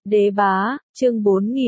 Đế bá, chương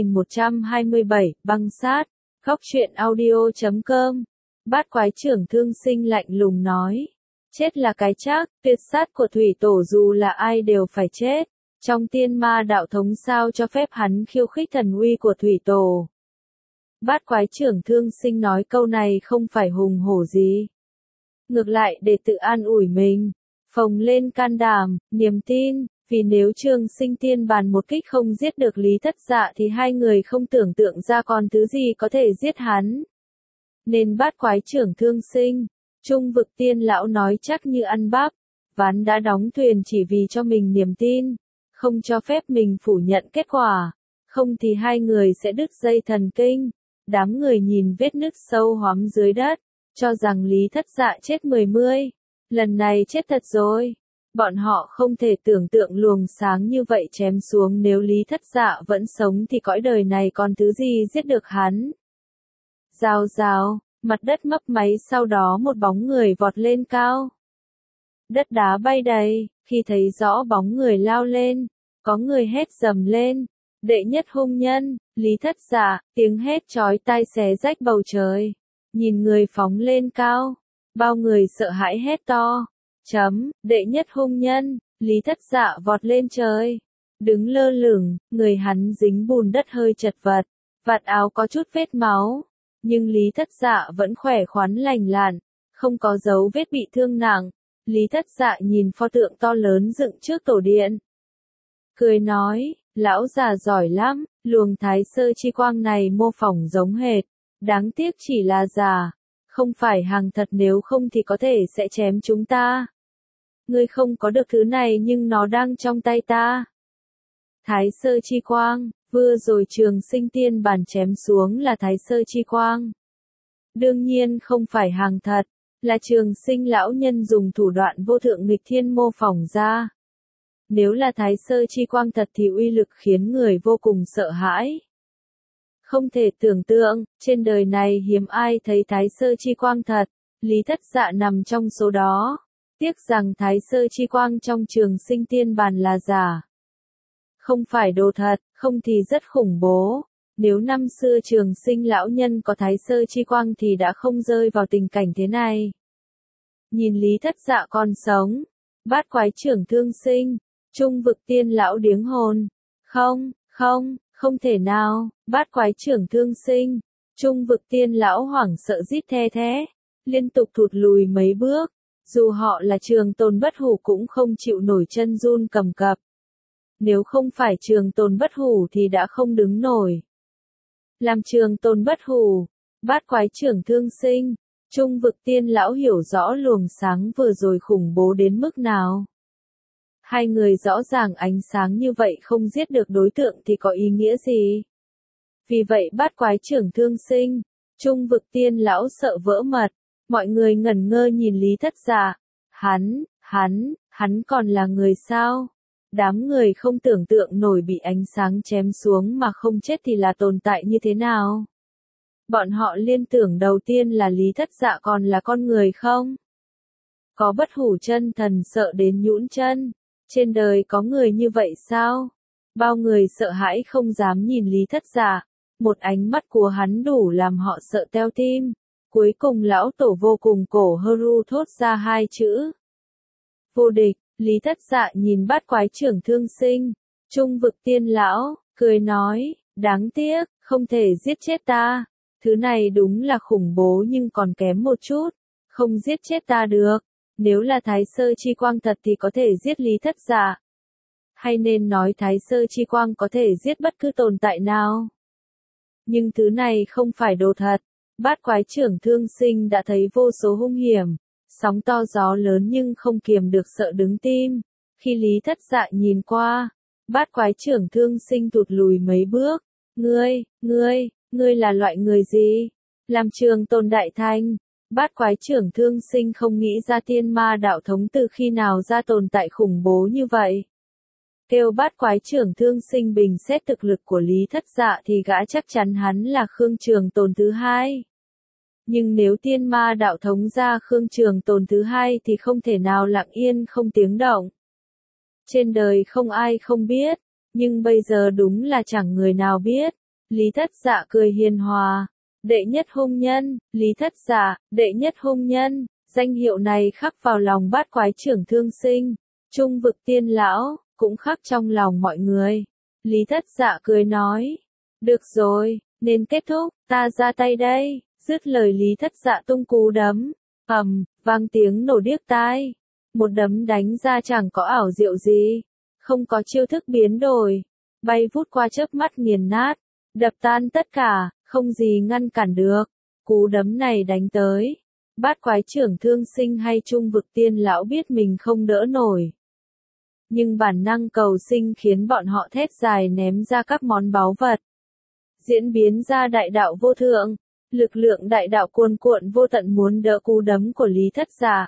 4127, băng sát, góc truyện audio.com. Bát quái trưởng thương sinh lạnh lùng nói. Chết là cái chắc, tuyệt sát của thủy tổ dù là ai đều phải chết. Trong tiên ma đạo thống sao cho phép hắn khiêu khích thần uy của thủy tổ. Bát quái trưởng thương sinh nói câu này không phải hùng hổ gì. Ngược lại để tự an ủi mình, phồng lên can đảm, niềm tin. Vì nếu Trường Sinh tiên bàn một kích không giết được Lý Thất Dạ thì hai người không tưởng tượng ra còn thứ gì có thể giết hắn. Nên bát quái trưởng thương sinh, Trung vực tiên lão nói chắc như ăn bắp, ván đã đóng thuyền chỉ vì cho mình niềm tin, không cho phép mình phủ nhận kết quả, không thì hai người sẽ đứt dây thần kinh. Đám người nhìn vết nứt sâu hoắm dưới đất, cho rằng Lý Thất Dạ chết mười, lần này chết thật rồi. Bọn họ không thể tưởng tượng luồng sáng như vậy chém xuống, nếu Lý Thất Dạ vẫn sống thì cõi đời này còn thứ gì giết được hắn. Rào rào, mặt đất mấp máy, sau đó một bóng người vọt lên cao. Đất đá bay đầy, khi thấy rõ bóng người lao lên, có người hét dầm lên. Đệ nhất hung nhân, Lý Thất Dạ, tiếng hét chói tai xé rách bầu trời. Nhìn người phóng lên cao, bao người sợ hãi hét to. Đệ nhất hung nhân, Lý Thất Dạ vọt lên trời. Đứng lơ lửng, người hắn dính bùn đất hơi chật vật, vạt áo có chút vết máu. Nhưng Lý Thất Dạ vẫn khỏe khoắn lành lặn, không có dấu vết bị thương nặng. Lý Thất Dạ nhìn pho tượng to lớn dựng trước tổ điện. Cười nói, lão già giỏi lắm, luồng thái sơ chi quang này mô phỏng giống hệt. Đáng tiếc chỉ là giả, không phải hàng thật, nếu không thì có thể sẽ chém chúng ta. Ngươi không có được thứ này nhưng nó đang trong tay ta. Thái sơ chi quang, vừa rồi Trường Sinh tiên bàn chém xuống là thái sơ chi quang. Đương nhiên không phải hàng thật, là Trường Sinh lão nhân dùng thủ đoạn vô thượng nghịch thiên mô phỏng ra. Nếu là thái sơ chi quang thật thì uy lực khiến người vô cùng sợ hãi. Không thể tưởng tượng, trên đời này hiếm ai thấy thái sơ chi quang thật, Lý Thất Dạ nằm trong số đó. Tiếc rằng thái sơ chi quang trong Trường Sinh tiên bàn là giả. Không phải đồ thật, không thì rất khủng bố. Nếu năm xưa Trường Sinh lão nhân có thái sơ chi quang thì đã không rơi vào tình cảnh thế này. Nhìn Lý Thất Dạ còn sống, bát quái trưởng thương sinh, Trung vực tiên lão điếng hồn. Không thể nào, bát quái trưởng thương sinh, Trung vực tiên lão hoảng sợ rít the thé, liên tục thụt lùi mấy bước. Dù họ là Trường Tồn Bất Hủ cũng không chịu nổi, chân run cầm cập. Nếu không phải Trường Tồn Bất Hủ thì đã không đứng nổi. Làm Trường Tồn Bất Hủ, bát quái trưởng thương sinh, Trung vực tiên lão hiểu rõ luồng sáng vừa rồi khủng bố đến mức nào. Hai người rõ ràng ánh sáng như vậy không giết được đối tượng thì có ý nghĩa gì? Vì vậy bát quái trưởng thương sinh, Trung vực tiên lão sợ vỡ mật. Mọi người ngẩn ngơ nhìn Lý Thất Dạ. Hắn còn là người sao? Đám người không tưởng tượng nổi bị ánh sáng chém xuống mà không chết thì là tồn tại như thế nào. Bọn họ liên tưởng đầu tiên là Lý Thất Dạ còn là con người không? Có bất hủ chân thần sợ đến nhũn chân. Trên đời có người như vậy sao? Bao người sợ hãi không dám nhìn Lý Thất Dạ. Một ánh mắt của hắn đủ làm họ sợ teo tim. Cuối cùng lão tổ vô cùng cổ Hưu thốt ra hai chữ. Vô địch. Lý Thất Dạ nhìn bát quái trưởng thương sinh, Trung vực tiên lão, cười nói, đáng tiếc, không thể giết chết ta. Thứ này đúng là khủng bố nhưng còn kém một chút, không giết chết ta được. Nếu là thái sơ chi quang thật thì có thể giết Lý Thất Dạ. Hay nên nói thái sơ chi quang có thể giết bất cứ tồn tại nào. Nhưng thứ này không phải đồ thật. Bát quái trưởng thương sinh đã thấy vô số hung hiểm, sóng to gió lớn nhưng không kiềm được sợ đứng tim. Khi Lý Thất Dạ nhìn qua, bát quái trưởng thương sinh tụt lùi mấy bước. Ngươi là loại người gì? Làm Trường Tồn đại thành. Bát quái trưởng thương sinh không nghĩ ra tiên ma đạo thống từ khi nào ra tồn tại khủng bố như vậy. Kêu bát quái trưởng thương sinh bình xét thực lực của Lý Thất Dạ thì gã chắc chắn hắn là Khương Trường Tồn thứ hai. Nhưng nếu tiên ma đạo thống ra Khương Trường Tồn thứ hai thì không thể nào lặng yên không tiếng động. Trên đời không ai không biết, nhưng bây giờ đúng là chẳng người nào biết. Lý Thất Dạ cười hiền hòa, đệ nhất hung nhân, Lý Thất Dạ, đệ nhất hung nhân, danh hiệu này khắc vào lòng bát quái trưởng Thương Sinh, Trung Vực Tiên Lão, cũng khắc trong lòng mọi người. Lý Thất Dạ cười nói, được rồi, nên kết thúc, ta ra tay đây. Dứt lời Lý Thất Dạ tung cú đấm, vang tiếng nổ điếc tai. Một đấm đánh ra chẳng có ảo diệu gì, không có chiêu thức biến đổi, bay vút qua chớp mắt nghiền nát, đập tan tất cả, không gì ngăn cản được. Cú đấm này đánh tới, bát quái trưởng Thương Sinh hay Trung Vực Tiên Lão biết mình không đỡ nổi. Nhưng bản năng cầu sinh khiến bọn họ thét dài ném ra các món báu vật. Diễn biến ra đại đạo vô thượng, lực lượng đại đạo cuồn cuộn vô tận muốn đỡ cú đấm của Lý Thất Dạ.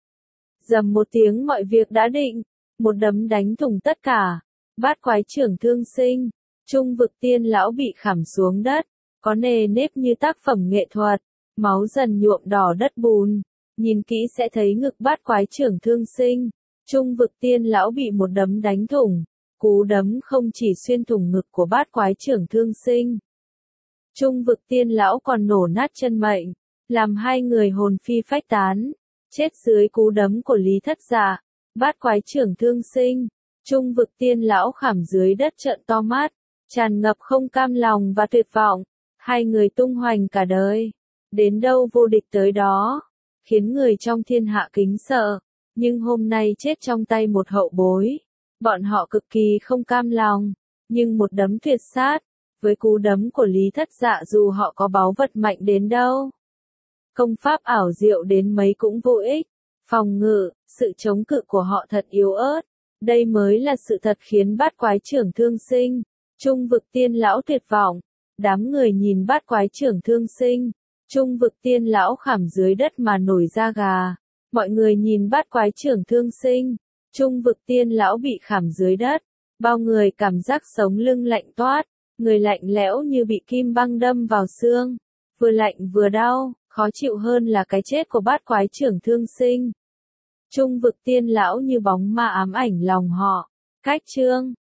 Dầm một tiếng mọi việc đã định, một đấm đánh thủng tất cả. Bát quái trưởng Thương Sinh, Trung Vực Tiên Lão bị khảm xuống đất, có nề nếp như tác phẩm nghệ thuật, máu dần nhuộm đỏ đất bùn. Nhìn kỹ sẽ thấy ngực bát quái trưởng Thương Sinh, Trung Vực Tiên Lão bị một đấm đánh thủng. Cú đấm không chỉ xuyên thủng ngực của bát quái trưởng Thương Sinh, Trung Vực Tiên Lão còn nổ nát chân mệnh, làm hai người hồn phi phách tán, chết dưới cú đấm của Lý Thất Dạ. Bát quái trưởng Thương Sinh, Trung Vực Tiên Lão khảm dưới đất trợn to mắt, tràn ngập không cam lòng và tuyệt vọng. Hai người tung hoành cả đời, đến đâu vô địch tới đó, khiến người trong thiên hạ kính sợ. Nhưng hôm nay chết trong tay một hậu bối, bọn họ cực kỳ không cam lòng, nhưng một đấm tuyệt sát, với cú đấm của Lý Thất Dạ dù họ có báu vật mạnh đến đâu, công pháp ảo diệu đến mấy cũng vô ích, phòng ngự, sự chống cự của họ thật yếu ớt. Đây mới là sự thật khiến bát quái trưởng Thương Sinh, Trung Vực Tiên Lão tuyệt vọng. Đám người nhìn bát quái trưởng Thương Sinh, Trung Vực Tiên Lão khảm dưới đất mà nổi da gà. Mọi người nhìn bát quái trưởng Thương Sinh, Trung Vực Tiên Lão bị khảm dưới đất, bao người cảm giác sống lưng lạnh toát, người lạnh lẽo như bị kim băng đâm vào xương, vừa lạnh vừa đau, khó chịu hơn là cái chết của bát quái trưởng Thương Sinh. Trung Vực Tiên Lão như bóng ma ám ảnh lòng họ. Cách chương